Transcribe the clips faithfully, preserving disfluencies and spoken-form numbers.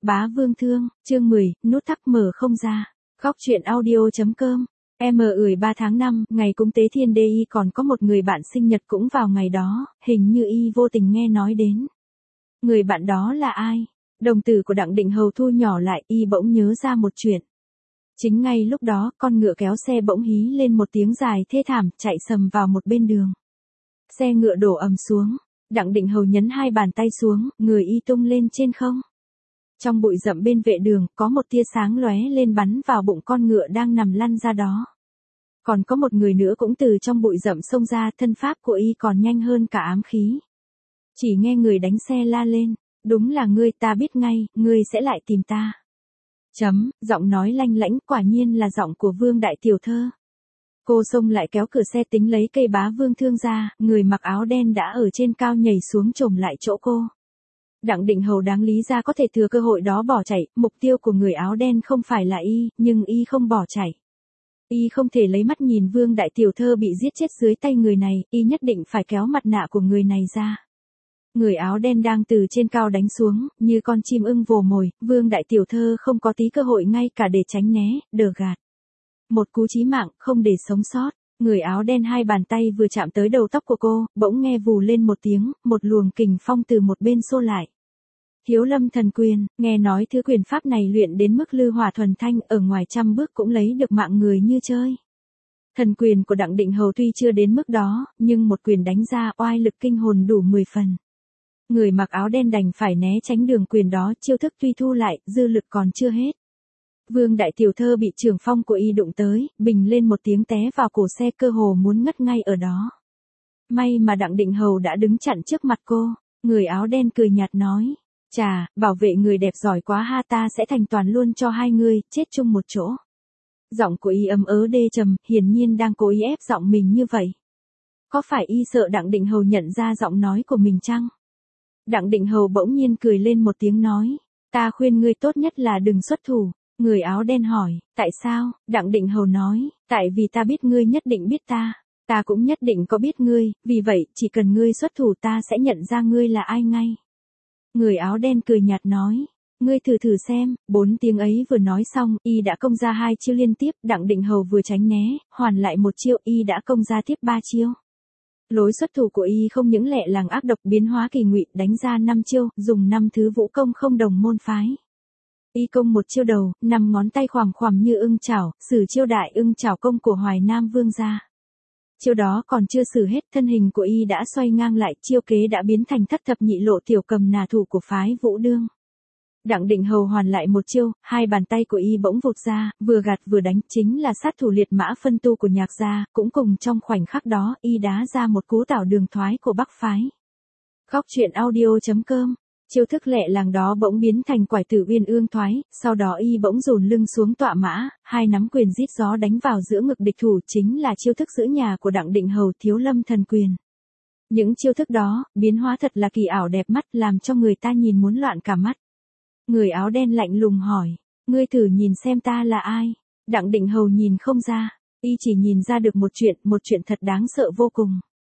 Bá Vương Thương, chương mười, nút thắt mở không ra. Góc truyện audio.com. Em ười ba tháng năm, ngày cúng tế thiên đê y còn có một người bạn sinh nhật cũng vào ngày đó, hình như y vô tình nghe nói đến. Người bạn đó là ai? Đồng tử của Đặng Định Hầu thu nhỏ lại, y bỗng nhớ ra một chuyện. Chính ngay lúc đó, con ngựa kéo xe bỗng hí lên một tiếng dài thê thảm, chạy sầm vào một bên đường. Xe ngựa đổ ầm xuống, Đặng Định Hầu nhấn hai bàn tay xuống, người y tung lên trên không. Trong bụi rậm bên vệ đường, có một tia sáng lóe lên bắn vào bụng con ngựa đang nằm lăn ra đó. Còn có một người nữa cũng từ trong bụi rậm xông ra, thân pháp của y còn nhanh hơn cả ám khí. Chỉ nghe người đánh xe la lên, đúng là ngươi, ta biết ngay, ngươi sẽ lại tìm ta. Chấm, giọng nói lanh lảnh, quả nhiên là giọng của Vương đại tiểu thơ. Cô xông lại kéo cửa xe tính lấy cây Bá Vương Thương ra, người mặc áo đen đã ở trên cao nhảy xuống chồm lại chỗ cô. Đặng Định Hầu đáng lý ra có thể thừa cơ hội đó bỏ chạy, mục tiêu của người áo đen không phải là y, nhưng y không bỏ chạy. Y không thể lấy mắt nhìn Vương đại tiểu thơ bị giết chết dưới tay người này, y nhất định phải kéo mặt nạ của người này ra. Người áo đen đang từ trên cao đánh xuống, như con chim ưng vồ mồi, Vương đại tiểu thơ không có tí cơ hội ngay cả để tránh né, đờ gạt. Một cú chí mạng, không để sống sót. Người áo đen hai bàn tay vừa chạm tới đầu tóc của cô, bỗng nghe vù lên một tiếng, một luồng kình phong từ một bên xô lại. Thiếu Lâm Thần Quyền, nghe nói thứ quyền pháp này luyện đến mức lư hỏa thuần thanh, ở ngoài trăm bước cũng lấy được mạng người như chơi. Thần quyền của Đặng Định Hầu tuy chưa đến mức đó, nhưng một quyền đánh ra oai lực kinh hồn đủ mười phần. Người mặc áo đen đành phải né tránh đường quyền đó, chiêu thức tuy thu lại, dư lực còn chưa hết. Vương đại tiểu thơ bị trường phong của y đụng tới, bình lên một tiếng té vào cổ xe, cơ hồ muốn ngất ngay ở đó. May mà Đặng Định Hầu đã đứng chặn trước mặt cô, người áo đen cười nhạt nói, chà, bảo vệ người đẹp giỏi quá ha, ta sẽ thành toàn luôn cho hai người, chết chung một chỗ. Giọng của y ấm ớ đê trầm, hiển nhiên đang cố ý ép giọng mình như vậy. Có phải y sợ Đặng Định Hầu nhận ra giọng nói của mình chăng? Đặng Định Hầu bỗng nhiên cười lên một tiếng nói, ta khuyên ngươi tốt nhất là đừng xuất thủ. Người áo đen hỏi, tại sao? Đặng Định Hầu nói, tại vì ta biết ngươi nhất định biết ta. Ta cũng nhất định có biết ngươi, vì vậy, chỉ cần ngươi xuất thủ ta sẽ nhận ra ngươi là ai ngay. Người áo đen cười nhạt nói, ngươi thử thử xem. Bốn tiếng ấy vừa nói xong, y đã công ra hai chiêu liên tiếp, Đặng Định Hầu vừa tránh né, hoàn lại một chiêu, y đã công ra tiếp ba chiêu. Lối xuất thủ của y không những lẹ làng ác độc, biến hóa kỳ ngụy, đánh ra năm chiêu, dùng năm thứ vũ công không đồng môn phái. Y công một chiêu đầu, năm ngón tay khoằm khoằm như ưng chảo, sử chiêu đại ưng chảo công của Hoài Nam Vương ra. Chiêu đó còn chưa sử hết, thân hình của y đã xoay ngang lại, chiêu kế đã biến thành thất thập nhị lộ tiểu cầm nà thủ của phái Vũ Đương. Đặng Định Hầu hoàn lại một chiêu, hai bàn tay của y bỗng vụt ra, vừa gạt vừa đánh, chính là sát thủ liệt mã phân tu của Nhạc gia, cũng cùng trong khoảnh khắc đó, y đá ra một cú tảo đường thoái của Bắc phái. Góc truyện audio.com. Chiêu thức lẹ làng đó bỗng biến thành quải tử uyên ương thoái, sau đó y bỗng dồn lưng xuống tọa mã, hai nắm quyền rít gió đánh vào giữa ngực địch thủ, chính là chiêu thức giữ nhà của Đặng Định Hầu, Thiếu Lâm Thần Quyền. Những chiêu thức đó, biến hóa thật là kỳ ảo đẹp mắt, làm cho người ta nhìn muốn loạn cả mắt. Người áo đen lạnh lùng hỏi, ngươi thử nhìn xem ta là ai? Đặng Định Hầu nhìn không ra, y chỉ nhìn ra được một chuyện, một chuyện thật đáng sợ vô cùng.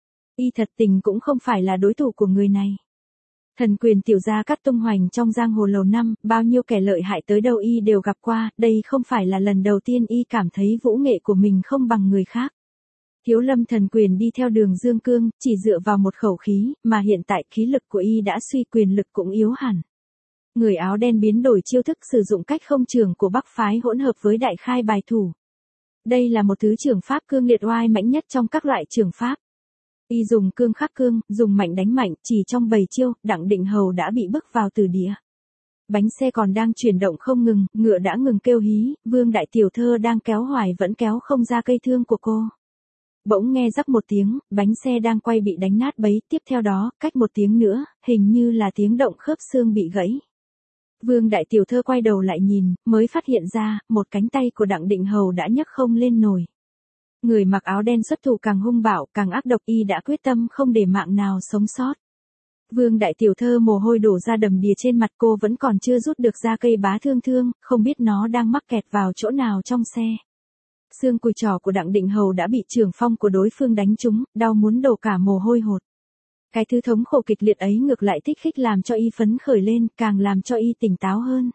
Y thật tình cũng không phải là đối thủ của người này. Thần quyền tiểu gia cát tung hoành trong giang hồ lầu năm, bao nhiêu kẻ lợi hại tới đâu y đều gặp qua, đây không phải là lần đầu tiên y cảm thấy vũ nghệ của mình không bằng người khác. Thiếu Lâm Thần Quyền đi theo đường Dương Cương, chỉ dựa vào một khẩu khí, mà hiện tại khí lực của y đã suy, quyền lực cũng yếu hẳn. Người áo đen biến đổi chiêu thức, sử dụng cách không trường của Bắc phái hỗn hợp với đại khai bài thủ. Đây là một thứ trường pháp cương liệt oai mãnh nhất trong các loại trường pháp. Y dùng cương khắc cương, dùng mạnh đánh mạnh, chỉ trong bảy chiêu, Đặng Định Hầu đã bị bức vào tử địa. Bánh xe còn đang chuyển động không ngừng, ngựa đã ngừng kêu hí, Vương đại tiểu thơ đang kéo hoài vẫn kéo không ra cây thương của cô. Bỗng nghe rắc một tiếng, bánh xe đang quay bị đánh nát bấy, tiếp theo đó, cách một tiếng nữa, hình như là tiếng động khớp xương bị gãy. Vương đại tiểu thơ quay đầu lại nhìn, mới phát hiện ra, một cánh tay của Đặng Định Hầu đã nhấc không lên nổi. Người mặc áo đen xuất thủ càng hung bạo, càng ác độc, y đã quyết tâm không để mạng nào sống sót. Vương đại tiểu thơ mồ hôi đổ ra đầm đìa trên mặt, cô vẫn còn chưa rút được ra cây Bá Thương Thương, không biết nó đang mắc kẹt vào chỗ nào trong xe. Xương cùi trỏ của Đặng Định Hầu đã bị trường phong của đối phương đánh trúng, đau muốn đổ cả mồ hôi hột. Cái thứ thống khổ kịch liệt ấy ngược lại thích khích làm cho y phấn khởi lên, càng làm cho y tỉnh táo hơn.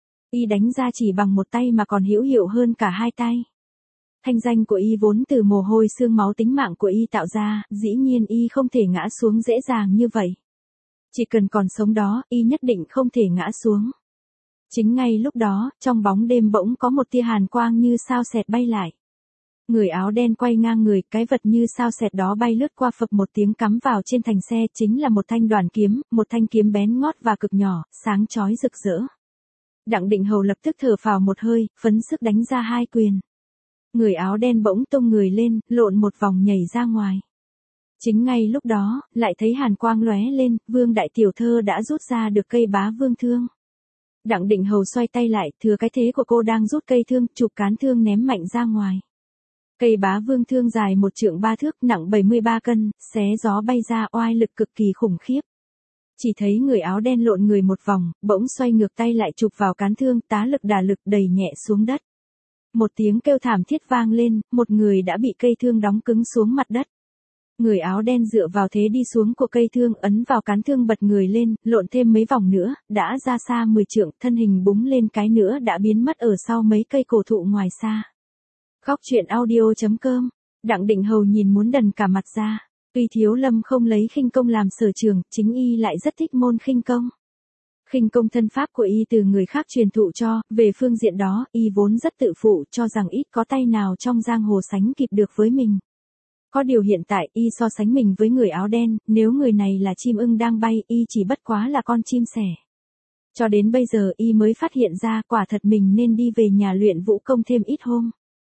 Y đánh ra chỉ bằng một tay mà còn hữu hiệu hơn cả hai tay. Thanh danh của y vốn từ mồ hôi xương máu tính mạng của y tạo ra, dĩ nhiên y không thể ngã xuống dễ dàng như vậy. Chỉ cần còn sống đó, y nhất định không thể ngã xuống. Chính ngay lúc đó, trong bóng đêm bỗng có một tia hàn quang như sao sẹt bay lại. Người áo đen quay ngang người, cái vật như sao sẹt đó bay lướt qua phập một tiếng cắm vào trên thành xe, chính là một thanh đoàn kiếm, một thanh kiếm bén ngót và cực nhỏ, sáng chói rực rỡ. Đặng Định Hầu lập tức thở phào một hơi, phấn sức đánh ra hai quyền. Người áo đen bỗng tung người lên, lộn một vòng nhảy ra ngoài. Chính ngay lúc đó, lại thấy hàn quang lóe lên, Vương đại tiểu thơ đã rút ra được cây bá vương thương. Đặng Định Hầu xoay tay lại, thừa cái thế của cô đang rút cây thương, chụp cán thương ném mạnh ra ngoài. Cây bá vương thương dài một trượng ba thước, nặng bảy mươi ba cân, xé gió bay ra, oai lực cực kỳ khủng khiếp. Chỉ thấy người áo đen lộn người một vòng, bỗng xoay ngược tay lại chụp vào cán thương, tá lực đả lực đẩy nhẹ xuống đất. Một tiếng kêu thảm thiết vang lên, một người đã bị cây thương đóng cứng xuống mặt đất. Người áo đen dựa vào thế đi xuống của cây thương, ấn vào cán thương bật người lên, lộn thêm mấy vòng nữa, đã ra xa mười trượng, thân hình búng lên cái nữa đã biến mất ở sau mấy cây cổ thụ ngoài xa. Góc truyện audio chấm com. Đặng Định Hầu nhìn muốn đần cả mặt ra. Tuy Thiếu Lâm không lấy khinh công làm sở trường, chính y lại rất thích môn khinh công. Khinh công thân pháp của y từ người khác truyền thụ cho, về phương diện đó, y vốn rất tự phụ, cho rằng ít có tay nào trong giang hồ sánh kịp được với mình. Có điều hiện tại, y so sánh mình với người áo đen, nếu người này là chim ưng đang bay, y chỉ bất quá là con chim sẻ. Cho đến bây giờ y mới phát hiện ra quả thật mình nên đi về nhà luyện vũ công thêm ít hôm.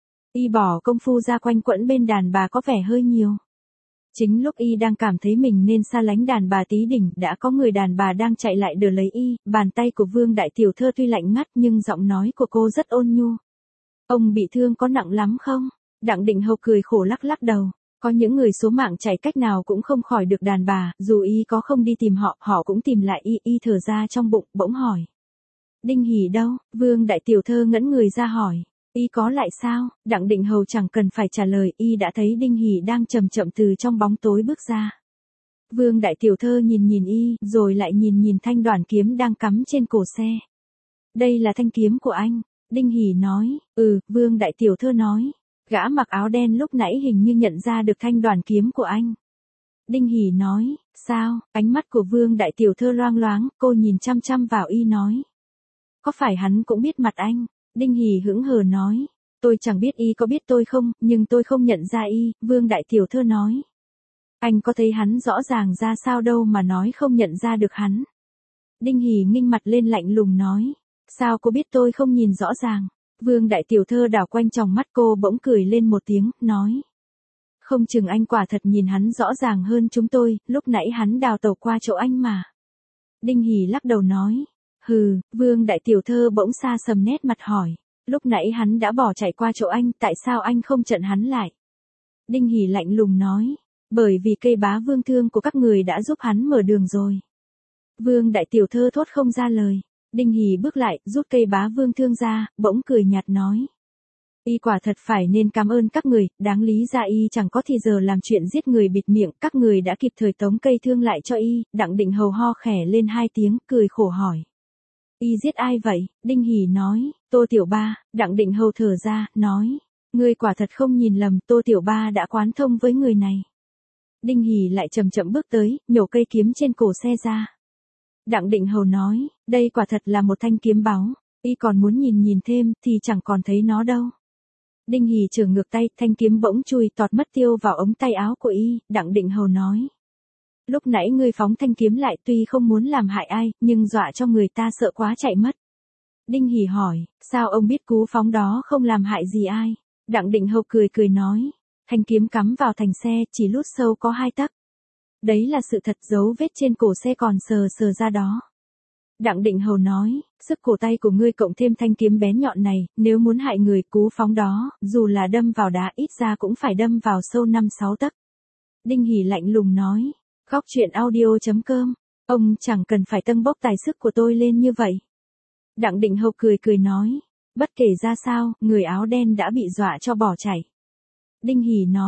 Y bỏ công phu ra quanh quẩn bên đàn bà có vẻ hơi nhiều. Chính lúc y đang cảm thấy mình nên xa lánh đàn bà tí đỉnh, đã có người đàn bà đang chạy lại đỡ lấy y, bàn tay của Vương đại tiểu thơ tuy lạnh ngắt nhưng giọng nói của cô rất ôn nhu. Ông bị thương có nặng lắm không? Đặng Định Hầu cười khổ lắc lắc đầu. Có những người số mạng chạy cách nào cũng không khỏi được đàn bà, dù y có không đi tìm họ, họ cũng tìm lại y, y thở ra trong bụng, bỗng hỏi. Đinh Hỉ đâu? Vương đại tiểu thơ ngẩn người ra hỏi. Y có lại sao? Đặng Định Hầu chẳng cần phải trả lời, y đã thấy Đinh Hỉ đang chậm chậm từ trong bóng tối bước ra. Vương đại tiểu thơ nhìn nhìn y, rồi lại nhìn nhìn thanh đoàn kiếm đang cắm trên cổ xe. Đây là thanh kiếm của anh. Đinh Hỉ nói. Ừ, Vương đại tiểu thơ nói. Gã mặc áo đen lúc nãy hình như nhận ra được thanh đoàn kiếm của anh. Đinh Hỉ nói. Sao? Ánh mắt của Vương đại tiểu thơ loang loáng, cô nhìn chăm chăm vào y nói. Có phải hắn cũng biết mặt anh? Đinh Hỉ hững hờ nói. Tôi chẳng biết y có biết tôi không, nhưng tôi không nhận ra y, Vương đại tiểu thơ nói. Anh có thấy hắn rõ ràng ra sao đâu mà nói không nhận ra được hắn. Đinh Hỉ nghinh mặt lên lạnh lùng nói. Sao cô biết tôi không nhìn rõ ràng? Vương đại tiểu thơ đảo quanh tròng mắt cô bỗng cười lên một tiếng, nói. Không chừng anh quả thật nhìn hắn rõ ràng hơn chúng tôi, lúc nãy hắn đào tẩu qua chỗ anh mà. Đinh Hỉ lắc đầu nói. Hừ, Vương đại tiểu thơ bỗng xa sầm nét mặt hỏi. Lúc nãy hắn đã bỏ chạy qua chỗ anh, tại sao anh không chặn hắn lại? Đinh Hỉ lạnh lùng nói. Bởi vì cây bá vương thương của các người đã giúp hắn mở đường rồi. Vương đại tiểu thơ thốt không ra lời. Đinh Hỉ bước lại, rút cây bá vương thương ra, bỗng cười nhạt nói. Y quả thật phải nên cảm ơn các người, đáng lý ra y chẳng có thì giờ làm chuyện giết người bịt miệng, các người đã kịp thời tống cây thương lại cho y. Đặng Định Hầu ho khẽ lên hai tiếng, cười khổ hỏi. Y giết ai vậy? Đinh Hỉ nói. Tô Tiểu Ba. Đặng Định Hầu thở ra, nói. Ngươi quả thật không nhìn lầm, Tô Tiểu Ba đã quán thông với người này. Đinh Hỉ lại chậm chậm bước tới, nhổ cây kiếm trên cổ xe ra. Đặng Định Hầu nói, đây quả thật là một thanh kiếm báu, y còn muốn nhìn nhìn thêm thì chẳng còn thấy nó đâu. Đinh Hỉ trở ngược tay, thanh kiếm bỗng chui tọt mất tiêu vào ống tay áo của y. Đặng Định Hầu nói. Lúc nãy ngươi phóng thanh kiếm lại tuy không muốn làm hại ai, nhưng dọa cho người ta sợ quá chạy mất. Đinh Hỉ hỏi, sao ông biết cú phóng đó không làm hại gì ai? Đặng Định Hầu cười cười nói, thanh kiếm cắm vào thành xe, chỉ lút sâu có hai tấc. Đấy là sự thật, dấu vết trên cổ xe còn sờ sờ ra đó. Đặng Định Hầu nói, sức cổ tay của ngươi cộng thêm thanh kiếm bén nhọn này, nếu muốn hại người, cú phóng đó, dù là đâm vào đá ít ra cũng phải đâm vào sâu năm sáu tấc. Đinh Hỉ lạnh lùng nói, góc truyện audio chấm com, ông chẳng cần phải tâng bốc tài sức của tôi lên như vậy. Đặng Định Hầu cười cười nói, bất kể ra sao, người áo đen đã bị dọa cho bỏ chạy. Đinh Hỉ nói,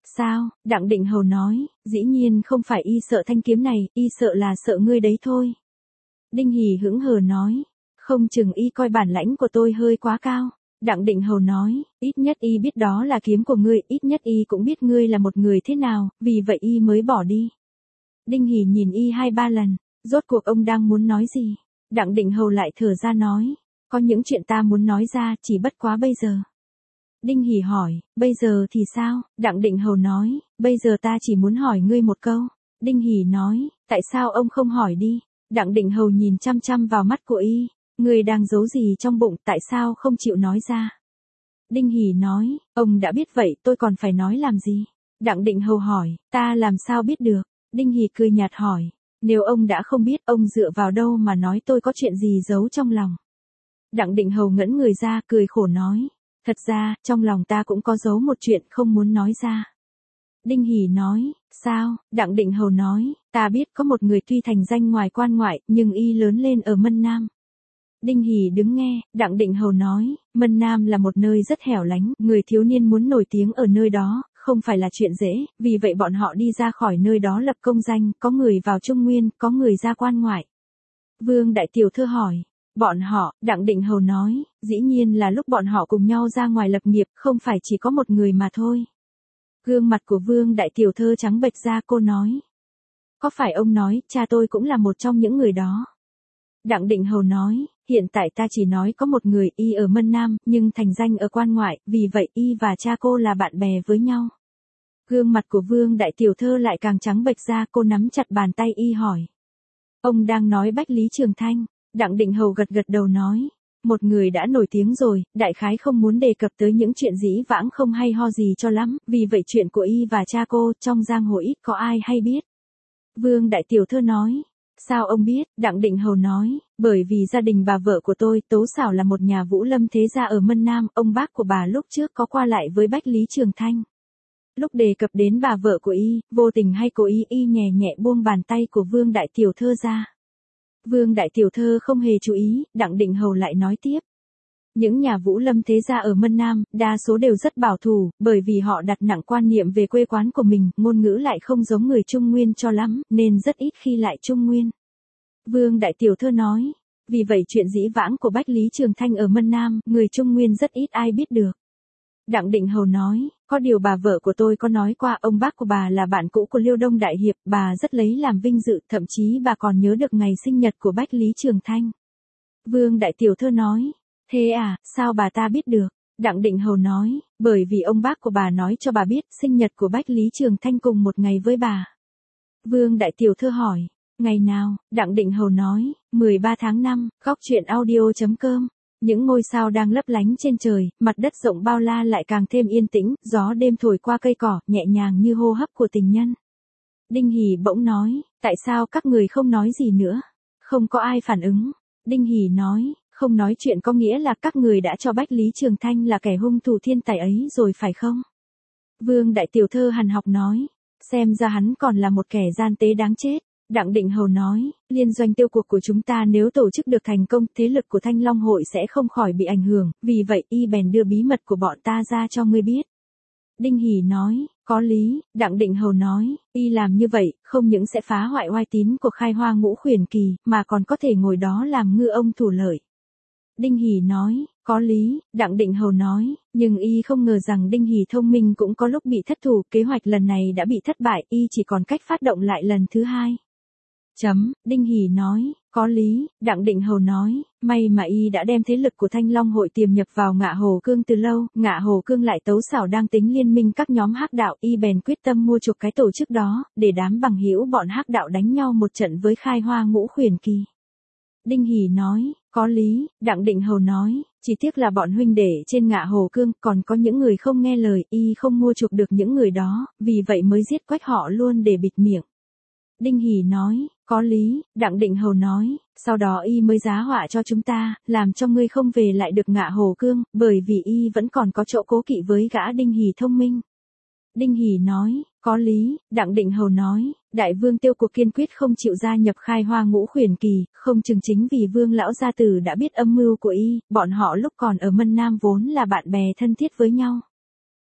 Sao? Đặng Định Hầu nói, dĩ nhiên không phải y sợ thanh kiếm này, y sợ là sợ ngươi đấy thôi. Đinh Hỉ hững hờ nói, không chừng y coi bản lãnh của tôi hơi quá cao. Đặng Định Hầu nói, ít nhất y biết đó là kiếm của ngươi, ít nhất y cũng biết ngươi là một người thế nào, vì vậy y mới bỏ đi. Đinh Hỉ nhìn y hai ba lần, rốt cuộc ông đang muốn nói gì? Đặng Định Hầu lại thở ra nói, có những chuyện ta muốn nói ra, chỉ bất quá bây giờ. Đinh Hỉ hỏi, bây giờ thì sao? Đặng Định Hầu nói, bây giờ ta chỉ muốn hỏi ngươi một câu. Đinh Hỉ nói, tại sao ông không hỏi đi? Đặng Định Hầu nhìn chăm chăm vào mắt của y, ngươi đang giấu gì trong bụng, tại sao không chịu nói ra? Đinh Hỉ nói, ông đã biết vậy tôi còn phải nói làm gì? Đặng Định Hầu hỏi, ta làm sao biết được? Đinh Hỉ cười nhạt hỏi, nếu ông đã không biết, ông dựa vào đâu mà nói tôi có chuyện gì giấu trong lòng? Đặng Định Hầu ngẩn người ra, cười khổ nói, thật ra, trong lòng ta cũng có giấu một chuyện không muốn nói ra. Đinh Hỉ nói, sao? Đặng Định Hầu nói, ta biết có một người tuy thành danh ngoài quan ngoại, nhưng y lớn lên ở Mân Nam. Đinh Hỉ đứng nghe, Đặng Định Hầu nói, Mân Nam là một nơi rất hẻo lánh, người thiếu niên muốn nổi tiếng ở nơi đó, không phải là chuyện dễ, vì vậy bọn họ đi ra khỏi nơi đó lập công danh, có người vào Trung Nguyên, có người ra quan ngoại. Vương Đại Tiểu Thư hỏi, bọn họ, Đặng Định Hầu nói, dĩ nhiên là lúc bọn họ cùng nhau ra ngoài lập nghiệp, không phải chỉ có một người mà thôi. Gương mặt của Vương Đại Tiểu Thư trắng bệch ra, cô nói, có phải ông nói, cha tôi cũng là một trong những người đó? Đặng Định Hầu nói, hiện tại ta chỉ nói có một người, y ở Mân Nam, nhưng thành danh ở quan ngoại, vì vậy y và cha cô là bạn bè với nhau. Gương mặt của Vương Đại Tiểu Thư lại càng trắng bệch ra, cô nắm chặt bàn tay y hỏi. Ông đang nói Bách Lý Trường Thanh? Đặng Định Hầu gật gật đầu nói, một người đã nổi tiếng rồi, đại khái không muốn đề cập tới những chuyện dĩ vãng không hay ho gì cho lắm, vì vậy chuyện của y và cha cô trong giang hồ ít có ai hay biết. Vương Đại Tiểu Thư nói, sao ông biết? Đặng Định Hầu nói, bởi vì gia đình bà vợ của tôi, Tố Xảo là một nhà vũ lâm thế gia ở Mân Nam, ông bác của bà lúc trước có qua lại với Bách Lý Trường Thanh. Lúc đề cập đến bà vợ của y, vô tình hay cố ý y nhẹ nhẹ buông bàn tay của Vương Đại Tiểu Thư ra. Vương Đại Tiểu Thư không hề chú ý, Đặng Định Hầu lại nói tiếp. Những nhà vũ lâm thế gia ở Mân Nam, đa số đều rất bảo thủ, bởi vì họ đặt nặng quan niệm về quê quán của mình, ngôn ngữ lại không giống người Trung Nguyên cho lắm, nên rất ít khi lại Trung Nguyên. Vương Đại Tiểu Thư nói, vì vậy chuyện dĩ vãng của Bách Lý Trường Thanh ở Mân Nam, người Trung Nguyên rất ít ai biết được. Đặng Định Hầu nói, có điều bà vợ của tôi có nói qua, ông bác của bà là bạn cũ của Liêu Đông Đại Hiệp, bà rất lấy làm vinh dự, thậm chí bà còn nhớ được ngày sinh nhật của Bách Lý Trường Thanh. Vương Đại Tiểu Thư nói, thế à, sao bà ta biết được? Đặng Định Hầu nói, bởi vì ông bác của bà nói cho bà biết, sinh nhật của Bách Lý Trường Thanh cùng một ngày với bà. Vương Đại Tiểu Thư hỏi, ngày nào? Đặng Định Hầu nói, mười ba tháng năm, góc truyện audio chấm com. Những ngôi sao đang lấp lánh trên trời, mặt đất rộng bao la lại càng thêm yên tĩnh, gió đêm thổi qua cây cỏ, nhẹ nhàng như hô hấp của tình nhân. Đinh Hỉ bỗng nói, tại sao các người không nói gì nữa? Không có ai phản ứng. Đinh Hỉ nói, không nói chuyện có nghĩa là các người đã cho Bách Lý Trường Thanh là kẻ hung thủ thiên tài ấy rồi phải không? Vương Đại Tiểu Thư hằn học nói, xem ra hắn còn là một kẻ gian tế đáng chết. Đặng Định Hầu nói, liên doanh tiêu cuộc của chúng ta nếu tổ chức được thành công, thế lực của Thanh Long hội sẽ không khỏi bị ảnh hưởng, vì vậy y bèn đưa bí mật của bọn ta ra cho ngươi biết. Đinh Hỉ nói, có lý. Đặng Định Hầu nói, y làm như vậy, không những sẽ phá hoại uy tín của Khai Hoa Ngũ Khuyển Kỳ, mà còn có thể ngồi đó làm ngư ông thủ lợi. Đinh Hỉ nói, có lý. Đặng Định Hầu nói, nhưng y không ngờ rằng Đinh Hỉ thông minh cũng có lúc bị thất thủ, kế hoạch lần này đã bị thất bại, y chỉ còn cách phát động lại lần thứ hai. Chấm, Đinh Hỉ nói, có lý. Đặng Định Hầu nói, may mà y đã đem thế lực của Thanh Long hội tiềm nhập vào Ngạ Hồ Cương từ lâu, Ngạ Hồ Cương lại Tấu Xảo đang tính liên minh các nhóm hắc đạo, y bèn quyết tâm mua chuộc cái tổ chức đó, để đám bằng hữu bọn hắc đạo đánh nhau một trận với Khai Hoa Ngũ Khuyển Kỳ. Đinh Hỉ nói, có lý. Đặng Định Hầu nói, chỉ tiếc là bọn huynh đệ trên Ngạ Hồ Cương còn có những người không nghe lời, y không mua chuộc được những người đó, vì vậy mới giết quách họ luôn để bịt miệng. Đinh Hỉ nói, có lý. Đặng Định Hầu nói, sau đó y mới giá họa cho chúng ta, làm cho ngươi không về lại được Ngạ Hồ Cương, bởi vì y vẫn còn có chỗ cố kỵ với gã Đinh Hỉ thông minh. Đinh Hỉ nói, có lý. Đặng Định Hầu nói, Đại Vương Tiêu Cuộc kiên quyết không chịu gia nhập Khai Hoa Ngũ Khuyển Kỳ, không chừng chính vì Vương lão gia tử đã biết âm mưu của y, bọn họ lúc còn ở Mân Nam vốn là bạn bè thân thiết với nhau.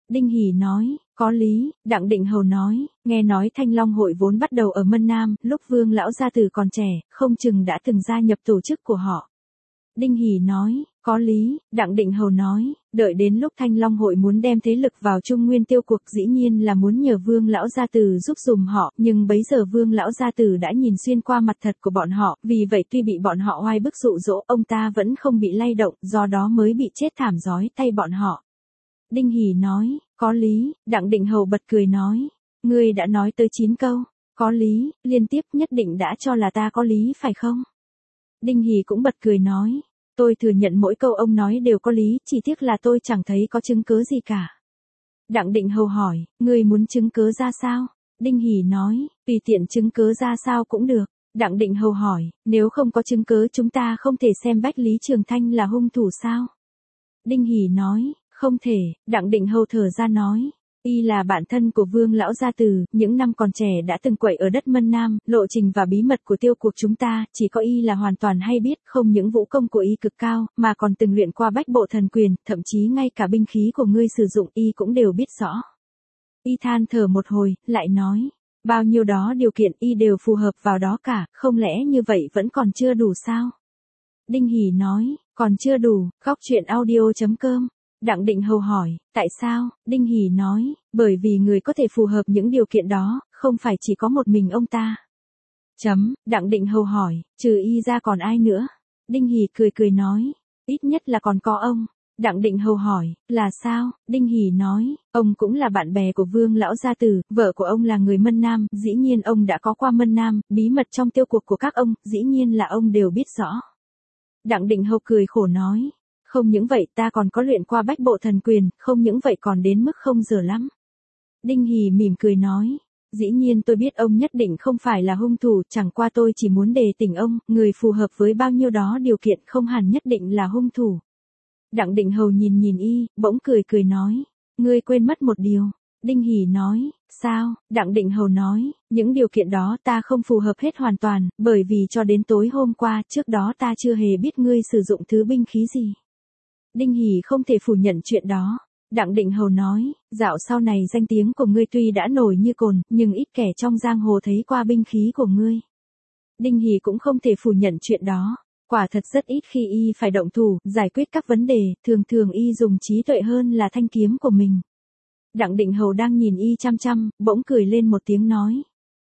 Đinh Hỷ nói, có lý. Đặng Định Hầu nói, nghe nói Thanh Long hội vốn bắt đầu ở Mân Nam, lúc Vương lão gia tử còn trẻ, không chừng đã từng gia nhập tổ chức của họ. Đinh Hỷ nói, có lý. Đặng Định Hầu nói, đợi đến lúc Thanh Long hội muốn đem thế lực vào Trung Nguyên tiêu cuộc dĩ nhiên là muốn nhờ Vương lão gia tử giúp dùm họ, nhưng bấy giờ Vương lão gia tử đã nhìn xuyên qua mặt thật của bọn họ, vì vậy tuy bị bọn họ oai bức dụ dỗ, ông ta vẫn không bị lay động, do đó mới bị chết thảm giói tay bọn họ. Đinh Hỷ nói, có lý. Đặng Định Hầu bật cười nói, ngươi đã nói tới chín câu, có lý, liên tiếp nhất định đã cho là ta có lý phải không? Đinh Hỷ cũng bật cười nói, tôi thừa nhận mỗi câu ông nói đều có lý, chỉ tiếc là tôi chẳng thấy có chứng cứ gì cả. Đặng Định Hầu hỏi, ngươi muốn chứng cứ ra sao? Đinh Hỷ nói, tùy tiện chứng cứ ra sao cũng được. Đặng Định Hầu hỏi, nếu không có chứng cứ chúng ta không thể xem Bách Lý Trường Thanh là hung thủ sao? Đinh Hỷ nói, không thể. Đặng Định Hầu thở ra nói, y là bạn thân của Vương lão gia tử, những năm còn trẻ đã từng quậy ở đất Mân Nam, lộ trình và bí mật của tiêu cuộc chúng ta, chỉ có y là hoàn toàn hay biết, không những vũ công của y cực cao, mà còn từng luyện qua bách bộ thần quyền, thậm chí ngay cả binh khí của ngươi sử dụng y cũng đều biết rõ. Y than thở một hồi, lại nói, bao nhiêu đó điều kiện y đều phù hợp vào đó cả, không lẽ như vậy vẫn còn chưa đủ sao? Đinh Hỷ nói, còn chưa đủ. Góc truyện audio chấm com. Đặng Định Hầu hỏi, tại sao? Đinh Hỷ nói, bởi vì người có thể phù hợp những điều kiện đó, không phải chỉ có một mình ông ta. Chấm. Đặng Định Hầu hỏi, trừ y ra còn ai nữa? Đinh Hỷ cười cười nói, ít nhất là còn có ông. Đặng Định Hầu hỏi, là sao? Đinh Hỷ nói, ông cũng là bạn bè của Vương lão gia tử, vợ của ông là người Mân Nam, dĩ nhiên ông đã có qua Mân Nam, bí mật trong tiêu cuộc của các ông, dĩ nhiên là ông đều biết rõ. Đặng Định Hầu cười khổ nói, không những vậy ta còn có luyện qua bách bộ thần quyền, không những vậy còn đến mức không dở lắm. Đinh Hỷ mỉm cười nói, dĩ nhiên tôi biết ông nhất định không phải là hung thủ, chẳng qua tôi chỉ muốn đề tỉnh ông, người phù hợp với bao nhiêu đó điều kiện không hẳn nhất định là hung thủ. Đặng Định Hầu nhìn nhìn y, bỗng cười cười nói, ngươi quên mất một điều. Đinh Hỷ nói, sao? Đặng Định Hầu nói, những điều kiện đó ta không phù hợp hết hoàn toàn, bởi vì cho đến tối hôm qua, trước đó ta chưa hề biết ngươi sử dụng thứ binh khí gì. Đinh Hỷ không thể phủ nhận chuyện đó. Đặng Định Hầu nói, dạo sau này danh tiếng của ngươi tuy đã nổi như cồn, nhưng ít kẻ trong giang hồ thấy qua binh khí của ngươi. Đinh Hỷ cũng không thể phủ nhận chuyện đó. Quả thật rất ít khi y phải động thủ, giải quyết các vấn đề, thường thường y dùng trí tuệ hơn là thanh kiếm của mình. Đặng Định Hầu đang nhìn y chăm chăm, bỗng cười lên một tiếng nói.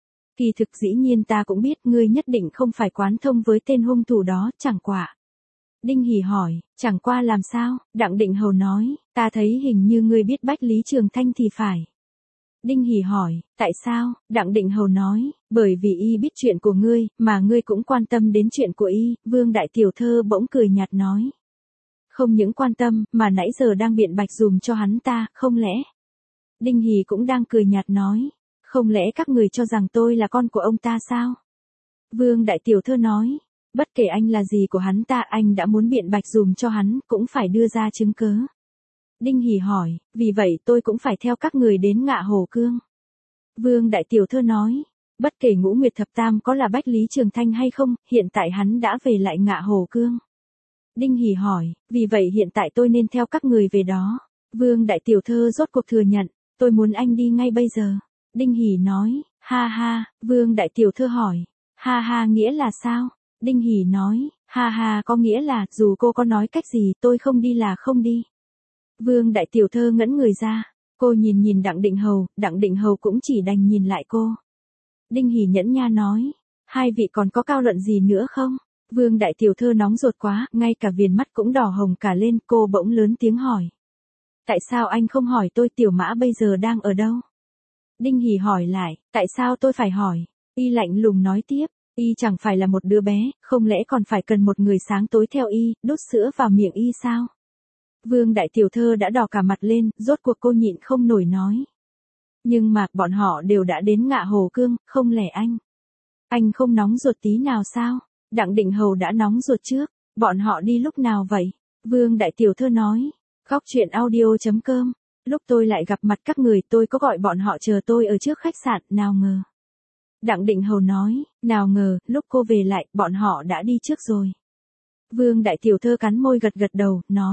Kỳ thực dĩ nhiên ta cũng biết ngươi nhất định không phải quán thông với tên hung thủ đó, chẳng qua. Đinh Hỷ hỏi, chẳng qua làm sao? Đặng Định Hầu nói, ta thấy hình như ngươi biết Bách Lý Trường Thanh thì phải. Đinh Hỷ hỏi, tại sao? Đặng Định Hầu nói, bởi vì y biết chuyện của ngươi, mà ngươi cũng quan tâm đến chuyện của y. Vương đại tiểu thơ bỗng cười nhạt nói. Không những quan tâm, mà nãy giờ đang biện bạch dùm cho hắn ta, không lẽ? Đinh Hỷ cũng đang cười nhạt nói, không lẽ các người cho rằng tôi là con của ông ta sao? Vương đại tiểu thơ nói, bất kể anh là gì của hắn ta, anh đã muốn biện bạch dùm cho hắn, cũng phải đưa ra chứng cớ. Đinh Hỷ hỏi, vì vậy tôi cũng phải theo các người đến Ngạ Hồ Cương. Vương đại tiểu thơ nói, bất kể Ngũ Nguyệt Thập Tam có là Bách Lý Trường Thanh hay không, hiện tại hắn đã về lại Ngạ Hồ Cương. Đinh Hỷ hỏi, vì vậy hiện tại tôi nên theo các người về đó. Vương đại tiểu thơ rốt cuộc thừa nhận, tôi muốn anh đi ngay bây giờ. Đinh Hỷ nói, ha ha. Vương đại tiểu thơ hỏi, ha ha nghĩa là sao? Đinh Hỷ nói, ha ha có nghĩa là, dù cô có nói cách gì, tôi không đi là không đi. Vương đại tiểu thơ ngẩn người ra, cô nhìn nhìn Đặng Định Hầu, Đặng Định Hầu cũng chỉ đành nhìn lại cô. Đinh Hỷ nhẫn nha nói, hai vị còn có cao luận gì nữa không? Vương đại tiểu thơ nóng ruột quá, ngay cả viền mắt cũng đỏ hồng cả lên, cô bỗng lớn tiếng hỏi. Tại sao anh không hỏi tôi Tiểu Mã bây giờ đang ở đâu? Đinh Hỷ hỏi lại, tại sao tôi phải hỏi? Y lạnh lùng nói tiếp, y chẳng phải là một đứa bé, không lẽ còn phải cần một người sáng tối theo y, đút sữa vào miệng y sao? Vương đại tiểu thơ đã đỏ cả mặt lên, rốt cuộc cô nhịn không nổi nói. Nhưng mà, bọn họ đều đã đến Ngạ Hồ Cương, không lẽ anh? Anh không nóng ruột tí nào sao? Đặng Định Hầu đã nóng ruột trước, bọn họ đi lúc nào vậy? Vương đại tiểu thơ nói. Góc truyện audio chấm com. Lúc tôi lại gặp mặt các người tôi có gọi bọn họ chờ tôi ở trước khách sạn, nào ngờ. Đặng Định Hầu nói, nào ngờ, lúc cô về lại, bọn họ đã đi trước rồi. Vương đại tiểu thơ cắn môi gật gật đầu, nói.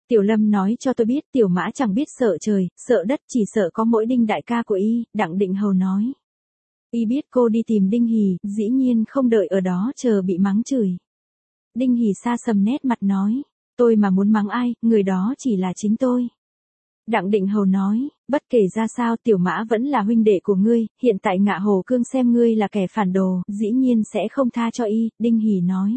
Tiểu Lâm nói cho tôi biết Tiểu Mã chẳng biết sợ trời, sợ đất, chỉ sợ có mỗi Đinh đại ca của y, Đặng Định Hầu nói. Y biết cô đi tìm Đinh Hỉ, dĩ nhiên không đợi ở đó chờ bị mắng chửi. Đinh Hỉ xa sầm nét mặt nói, tôi mà muốn mắng ai, người đó chỉ là chính tôi. Đặng Định Hầu nói, bất kể ra sao Tiểu Mã vẫn là huynh đệ của ngươi, hiện tại Ngạ Hồ Cương xem ngươi là kẻ phản đồ, dĩ nhiên sẽ không tha cho y, Đinh Hỉ nói.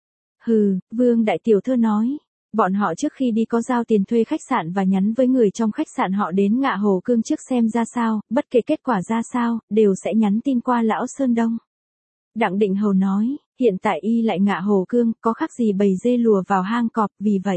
Hừ, Vương đại tiểu thư nói. Bọn họ trước khi đi có giao tiền thuê khách sạn và nhắn với người trong khách sạn họ đến Ngạ Hồ Cương trước xem ra sao, bất kể kết quả ra sao, đều sẽ nhắn tin qua lão Sơn Đông. Đặng Định Hầu nói, hiện tại y lại Ngạ Hồ Cương, có khác gì bầy dê lùa vào hang cọp, vì vậy.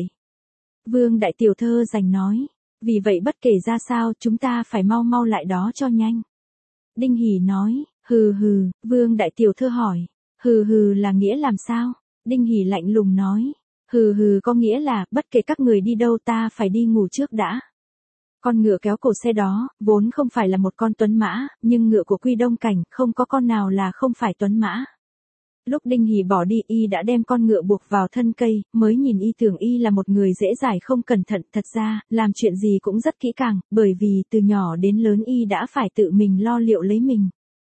Vương đại tiểu thơ giành nói, vì vậy bất kể ra sao chúng ta phải mau mau lại đó cho nhanh. Đinh Hỉ nói, hừ hừ, Vương đại tiểu thơ hỏi, hừ hừ là nghĩa làm sao? Đinh Hỉ lạnh lùng nói. Hừ hừ có nghĩa là, bất kể các người đi đâu ta phải đi ngủ trước đã. Con ngựa kéo cổ xe đó, vốn không phải là một con tuấn mã, nhưng ngựa của Quy Đông Cảnh, không có con nào là không phải tuấn mã. Lúc Đinh Hỉ bỏ đi y đã đem con ngựa buộc vào thân cây, mới nhìn y tưởng y là một người dễ dãi không cẩn thận, thật ra, làm chuyện gì cũng rất kỹ càng, bởi vì từ nhỏ đến lớn y đã phải tự mình lo liệu lấy mình.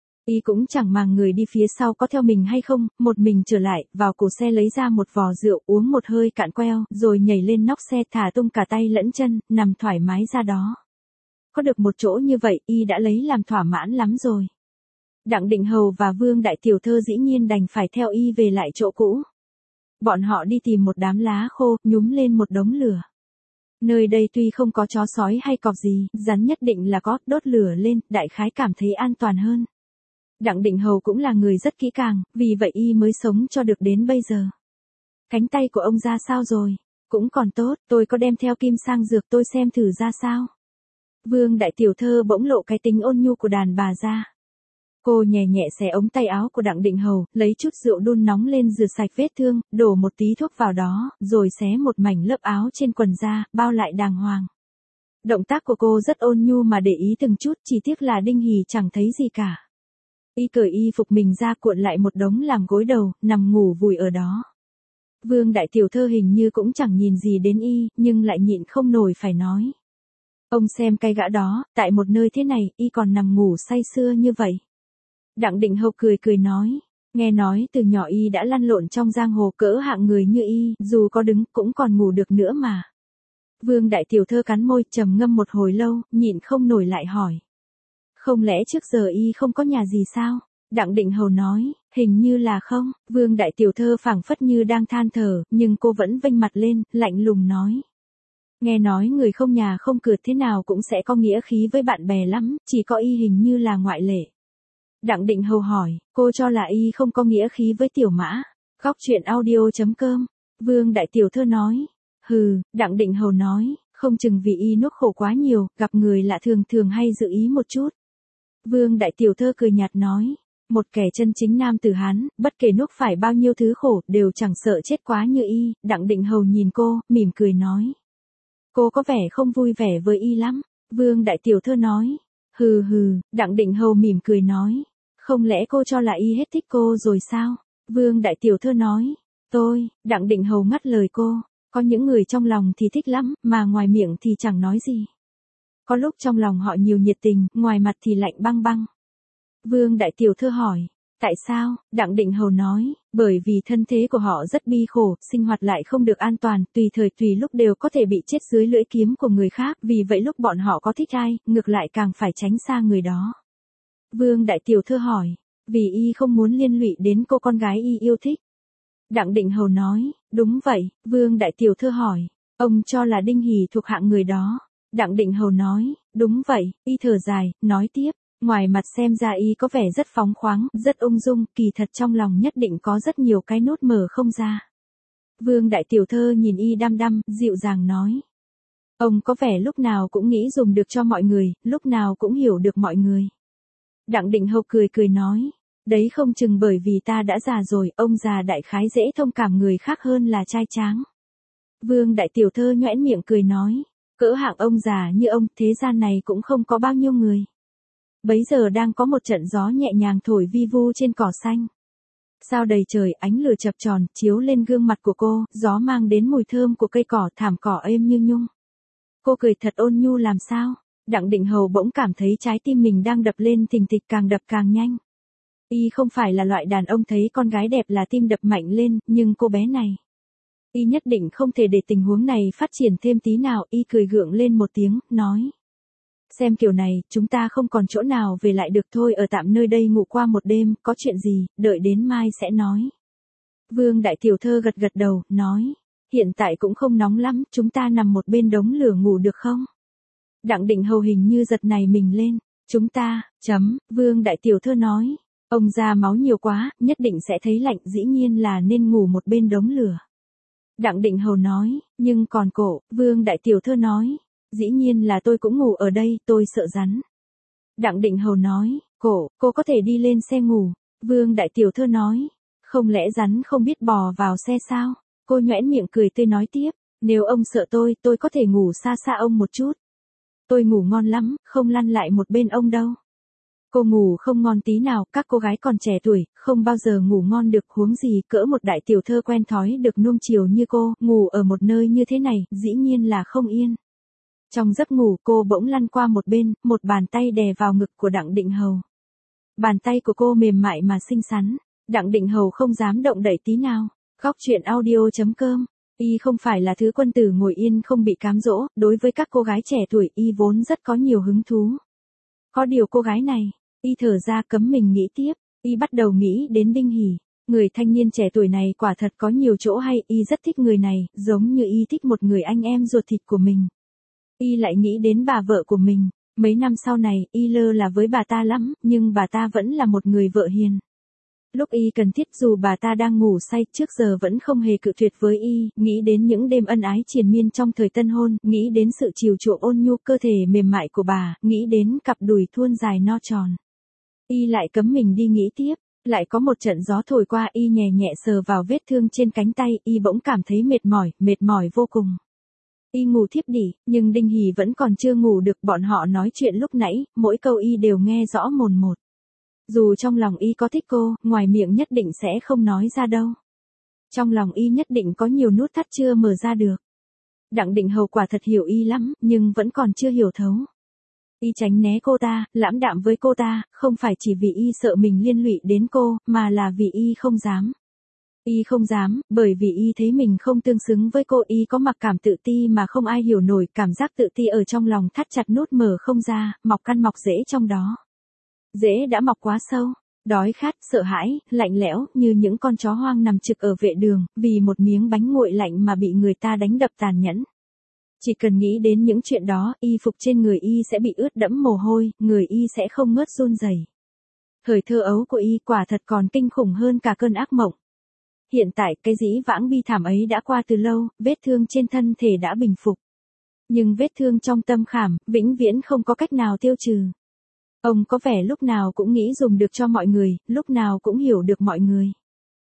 Y cũng chẳng màng người đi phía sau có theo mình hay không, một mình trở lại, vào cổ xe lấy ra một vò rượu uống một hơi cạn queo, rồi nhảy lên nóc xe thả tung cả tay lẫn chân, nằm thoải mái ra đó. Có được một chỗ như vậy, y đã lấy làm thỏa mãn lắm rồi. Đặng Định Hầu và Vương đại tiểu thơ dĩ nhiên đành phải theo y về lại chỗ cũ. Bọn họ đi tìm một đám lá khô, nhúm lên một đống lửa. Nơi đây tuy không có chó sói hay cọp gì, rắn nhất định là có, đốt lửa lên, đại khái cảm thấy an toàn hơn. Đặng Định Hầu cũng là người rất kỹ càng, vì vậy y mới sống cho được đến bây giờ. Cánh tay của ông ra sao rồi? Cũng còn tốt, tôi có đem theo kim sang dược tôi xem thử ra sao. Vương đại tiểu thơ bỗng lộ cái tính ôn nhu của đàn bà ra. Cô nhẹ nhẹ xé ống tay áo của Đặng Định Hầu, lấy chút rượu đun nóng lên rửa sạch vết thương, đổ một tí thuốc vào đó, rồi xé một mảnh lớp áo trên quần ra, bao lại đàng hoàng. Động tác của cô rất ôn nhu mà để ý từng chút, chỉ tiếc là Đinh Hỉ chẳng thấy gì cả. Y cởi y phục mình ra cuộn lại một đống làm gối đầu, nằm ngủ vùi ở đó. Vương đại tiểu thơ hình như cũng chẳng nhìn gì đến y, nhưng lại nhịn không nổi phải nói. Ông xem cái gã đó, tại một nơi thế này, y còn nằm ngủ say sưa như vậy. Đặng Định Hầu cười cười nói, nghe nói từ nhỏ y đã lăn lộn trong giang hồ, cỡ hạng người như y, dù có đứng cũng còn ngủ được nữa mà. Vương đại tiểu thơ cắn môi, trầm ngâm một hồi lâu, nhịn không nổi lại hỏi. Không lẽ trước giờ y không có nhà gì sao? Đặng Định Hầu nói, hình như là không. Vương đại tiểu thơ phảng phất như đang than thở, nhưng cô vẫn vênh mặt lên, lạnh lùng nói. Nghe nói người không nhà không cửa thế nào cũng sẽ có nghĩa khí với bạn bè lắm, chỉ có y hình như là ngoại lệ. Đặng Định Hầu hỏi, cô cho là y không có nghĩa khí với Tiểu Mã. Góc truyện audio chấm com. Vương đại tiểu thơ nói. Hừ, Đặng Định Hầu nói, không chừng vì y nuốt khổ quá nhiều, gặp người lạ thường thường hay dự ý một chút. Vương đại tiểu thơ cười nhạt nói, một kẻ chân chính nam tử Hán, bất kể nuốt phải bao nhiêu thứ khổ, đều chẳng sợ chết quá như y. Đặng Định Hầu nhìn cô, mỉm cười nói. Cô có vẻ không vui vẻ với y lắm. Vương đại tiểu thơ nói. Hừ hừ, Đặng Định Hầu mỉm cười nói. Không lẽ cô cho là y hết thích cô rồi sao? Vương đại tiểu thơ nói. Tôi, Đặng Định Hầu ngắt lời cô. Có những người trong lòng thì thích lắm, mà ngoài miệng thì chẳng nói gì. Có lúc trong lòng họ nhiều nhiệt tình, ngoài mặt thì lạnh băng băng. Vương đại tiểu thơ hỏi, tại sao? Đặng Định Hầu nói, bởi vì thân thế của họ rất bi khổ, sinh hoạt lại không được an toàn, tùy thời tùy lúc đều có thể bị chết dưới lưỡi kiếm của người khác, vì vậy lúc bọn họ có thích ai, ngược lại càng phải tránh xa người đó. Vương đại tiểu thơ hỏi, vì y không muốn liên lụy đến cô con gái y yêu thích. Đặng Định Hầu nói, đúng vậy. Vương đại tiểu thơ hỏi, ông cho là Đinh Hỉ thuộc hạng người đó. Đặng Định Hầu nói, đúng vậy. Y thở dài, nói tiếp, ngoài mặt xem ra y có vẻ rất phóng khoáng, rất ung dung, kỳ thật trong lòng nhất định có rất nhiều cái nốt mở không ra. Vương đại tiểu thơ nhìn y đăm đăm, dịu dàng nói, ông có vẻ lúc nào cũng nghĩ dùng được cho mọi người, lúc nào cũng hiểu được mọi người. Đặng Định Hầu cười cười nói, đấy không chừng bởi vì ta đã già rồi, ông già đại khái dễ thông cảm người khác hơn là trai tráng. Vương đại tiểu thơ nhoẻn miệng cười nói, cỡ hạng ông già như ông, thế gian này cũng không có bao nhiêu người. Bấy giờ đang có một trận gió nhẹ nhàng thổi vi vu trên cỏ xanh. Sao đầy trời, ánh lửa chập tròn, chiếu lên gương mặt của cô, gió mang đến mùi thơm của cây cỏ, thảm cỏ êm như nhung. Cô cười thật ôn nhu làm sao? Đặng Định Hầu bỗng cảm thấy trái tim mình đang đập lên thình thịch, càng đập càng nhanh. Y không phải là loại đàn ông thấy con gái đẹp là tim đập mạnh lên, nhưng cô bé này. Y nhất định không thể để tình huống này phát triển thêm tí nào. Y cười gượng lên một tiếng, nói. Xem kiểu này, chúng ta không còn chỗ nào về lại được thôi, ở tạm nơi đây ngủ qua một đêm, có chuyện gì, đợi đến mai sẽ nói. Vương đại tiểu thơ gật gật đầu, nói. Hiện tại cũng không nóng lắm, chúng ta nằm một bên đống lửa ngủ được không? Đặng Định Hầu hình như giật này mình lên. Chúng ta, chấm, Vương đại tiểu thơ nói. Ông ra máu nhiều quá, nhất định sẽ thấy lạnh, dĩ nhiên là nên ngủ một bên đống lửa. Đặng Định Hầu nói, nhưng còn cổ, Vương đại tiểu thơ nói. Dĩ nhiên là tôi cũng ngủ ở đây, tôi sợ rắn. Đặng Định Hầu nói, cổ, cô có thể đi lên xe ngủ. Vương đại tiểu thơ nói, không lẽ rắn không biết bò vào xe sao? Cô nhoẻn miệng cười tươi nói tiếp, nếu ông sợ tôi, tôi có thể ngủ xa xa ông một chút. Tôi ngủ ngon lắm, không lăn lại một bên ông đâu. Cô ngủ không ngon tí nào, các cô gái còn trẻ tuổi, không bao giờ ngủ ngon được, huống gì cỡ một đại tiểu thơ quen thói được nuông chiều như cô, ngủ ở một nơi như thế này, dĩ nhiên là không yên. Trong giấc ngủ cô bỗng lăn qua một bên, một bàn tay đè vào ngực của Đặng Định Hầu. Bàn tay của cô mềm mại mà xinh xắn, Đặng Định Hầu không dám động đậy tí nào. Góc truyện audio chấm com. Y không phải là thứ quân tử ngồi yên không bị cám dỗ, đối với các cô gái trẻ tuổi Y vốn rất có nhiều hứng thú. Có điều cô gái này, Y thở ra cấm mình nghĩ tiếp, Y bắt đầu nghĩ đến Đinh Hỷ. Người thanh niên trẻ tuổi này quả thật có nhiều chỗ hay, Y rất thích người này, giống như Y thích một người anh em ruột thịt của mình. Y lại nghĩ đến bà vợ của mình, mấy năm sau này, Y lơ là với bà ta lắm, nhưng bà ta vẫn là một người vợ hiền. Lúc Y cần thiết dù bà ta đang ngủ say trước giờ vẫn không hề cự tuyệt với Y, nghĩ đến những đêm ân ái triền miên trong thời tân hôn, nghĩ đến sự chiều chuộng ôn nhu cơ thể mềm mại của bà, nghĩ đến cặp đùi thuôn dài no tròn. Y lại cấm mình đi nghĩ tiếp, lại có một trận gió thổi qua Y nhẹ nhẹ sờ vào vết thương trên cánh tay, Y bỗng cảm thấy mệt mỏi, mệt mỏi vô cùng. Y ngủ thiếp đi, nhưng Đinh Hỷ vẫn còn chưa ngủ được, bọn họ nói chuyện lúc nãy, mỗi câu Y đều nghe rõ mồn một. Dù trong lòng Y có thích cô, ngoài miệng nhất định sẽ không nói ra đâu. Trong lòng Y nhất định có nhiều nút thắt chưa mở ra được. Đặng Định Hầu quả thật hiểu Y lắm, nhưng vẫn còn chưa hiểu thấu. Y tránh né cô ta, lãm đạm với cô ta, không phải chỉ vì Y sợ mình liên lụy đến cô, mà là vì Y không dám. Y không dám, bởi vì Y thấy mình không tương xứng với cô. Y có mặc cảm tự ti mà không ai hiểu nổi, cảm giác tự ti ở trong lòng thắt chặt nút mở không ra, mọc căn mọc rễ trong đó. Rễ đã mọc quá sâu, đói khát, sợ hãi, lạnh lẽo, như những con chó hoang nằm trực ở vệ đường, vì một miếng bánh nguội lạnh mà bị người ta đánh đập tàn nhẫn. Chỉ cần nghĩ đến những chuyện đó, y phục trên người Y sẽ bị ướt đẫm mồ hôi, người Y sẽ không ngớt run rẩy. Thời thơ ấu của Y quả thật còn kinh khủng hơn cả cơn ác mộng. Hiện tại, cái dĩ vãng bi thảm ấy đã qua từ lâu, vết thương trên thân thể đã bình phục. Nhưng vết thương trong tâm khảm, vĩnh viễn không có cách nào tiêu trừ. Ông có vẻ lúc nào cũng nghĩ dùng được cho mọi người, lúc nào cũng hiểu được mọi người.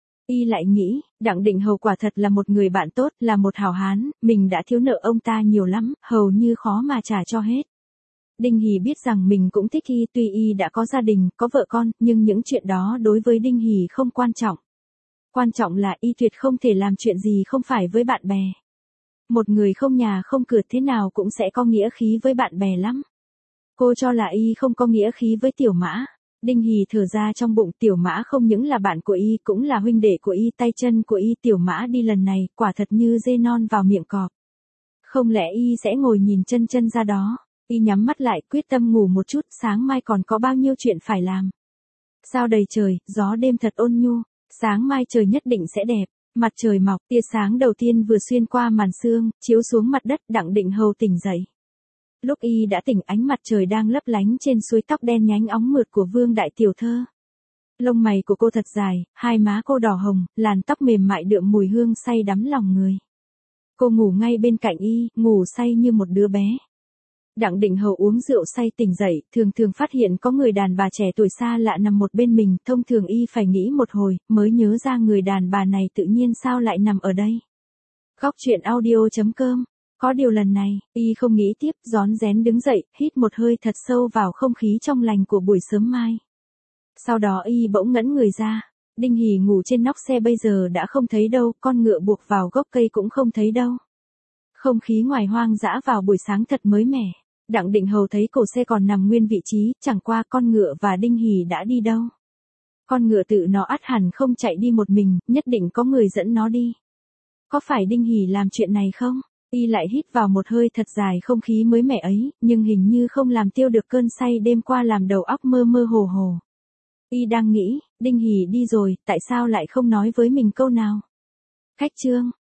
Y lại nghĩ, Đặng Định Hầu quả thật là một người bạn tốt, là một hảo hán, mình đã thiếu nợ ông ta nhiều lắm, hầu như khó mà trả cho hết. Đinh Hỷ biết rằng mình cũng thích Y, tuy Y đã có gia đình, có vợ con, nhưng những chuyện đó đối với Đinh Hỷ không quan trọng. Quan trọng là Y tuyệt không thể làm chuyện gì không phải với bạn bè. Một người không nhà không cửa thế nào cũng sẽ có nghĩa khí với bạn bè lắm. Cô cho là Y không có nghĩa khí với Tiểu Mã. Đinh Hỷ thở ra trong bụng, Tiểu Mã không những là bạn của Y, cũng là huynh đệ của Y, tay chân của Y. Tiểu Mã đi lần này, quả thật như dê non vào miệng cọp. Không lẽ Y sẽ ngồi nhìn chân chân ra đó. Y nhắm mắt lại, quyết tâm ngủ một chút, sáng mai còn có bao nhiêu chuyện phải làm. Sao đầy trời, gió đêm thật ôn nhu, sáng mai trời nhất định sẽ đẹp. Mặt trời mọc, tia sáng đầu tiên vừa xuyên qua màn sương, chiếu xuống mặt đất. Đặng Định Hầu tỉnh dậy. Lúc Y đã tỉnh, ánh mặt trời đang lấp lánh trên suối tóc đen nhánh óng mượt của Vương đại tiểu thơ. Lông mày của cô thật dài, hai má cô đỏ hồng, làn tóc mềm mại đượm mùi hương say đắm lòng người. Cô ngủ ngay bên cạnh Y, ngủ say như một đứa bé. Đặng Định Hầu uống rượu say tỉnh dậy, thường thường phát hiện có người đàn bà trẻ tuổi xa lạ nằm một bên mình, thông thường Y phải nghĩ một hồi, mới nhớ ra người đàn bà này tự nhiên sao lại nằm ở đây. Góc truyện audio chấm com. Có điều lần này, Y không nghĩ tiếp, rón rén đứng dậy, hít một hơi thật sâu vào không khí trong lành của buổi sớm mai. Sau đó Y bỗng ngẩn người ra, Đinh Hỉ ngủ trên nóc xe bây giờ đã không thấy đâu, con ngựa buộc vào gốc cây cũng không thấy đâu. Không khí ngoài hoang dã vào buổi sáng thật mới mẻ. Đặng Định Hầu thấy cổ xe còn nằm nguyên vị trí, chẳng qua con ngựa và Đinh Hỉ đã đi đâu. Con ngựa tự nó ắt hẳn không chạy đi một mình, nhất định có người dẫn nó đi. Có phải Đinh Hỉ làm chuyện này không? Y lại hít vào một hơi thật dài không khí mới mẻ ấy, nhưng hình như không làm tiêu được cơn say đêm qua làm đầu óc mơ mơ hồ hồ. Y đang nghĩ, Đinh Hỉ đi rồi, tại sao lại không nói với mình câu nào? Khách trương,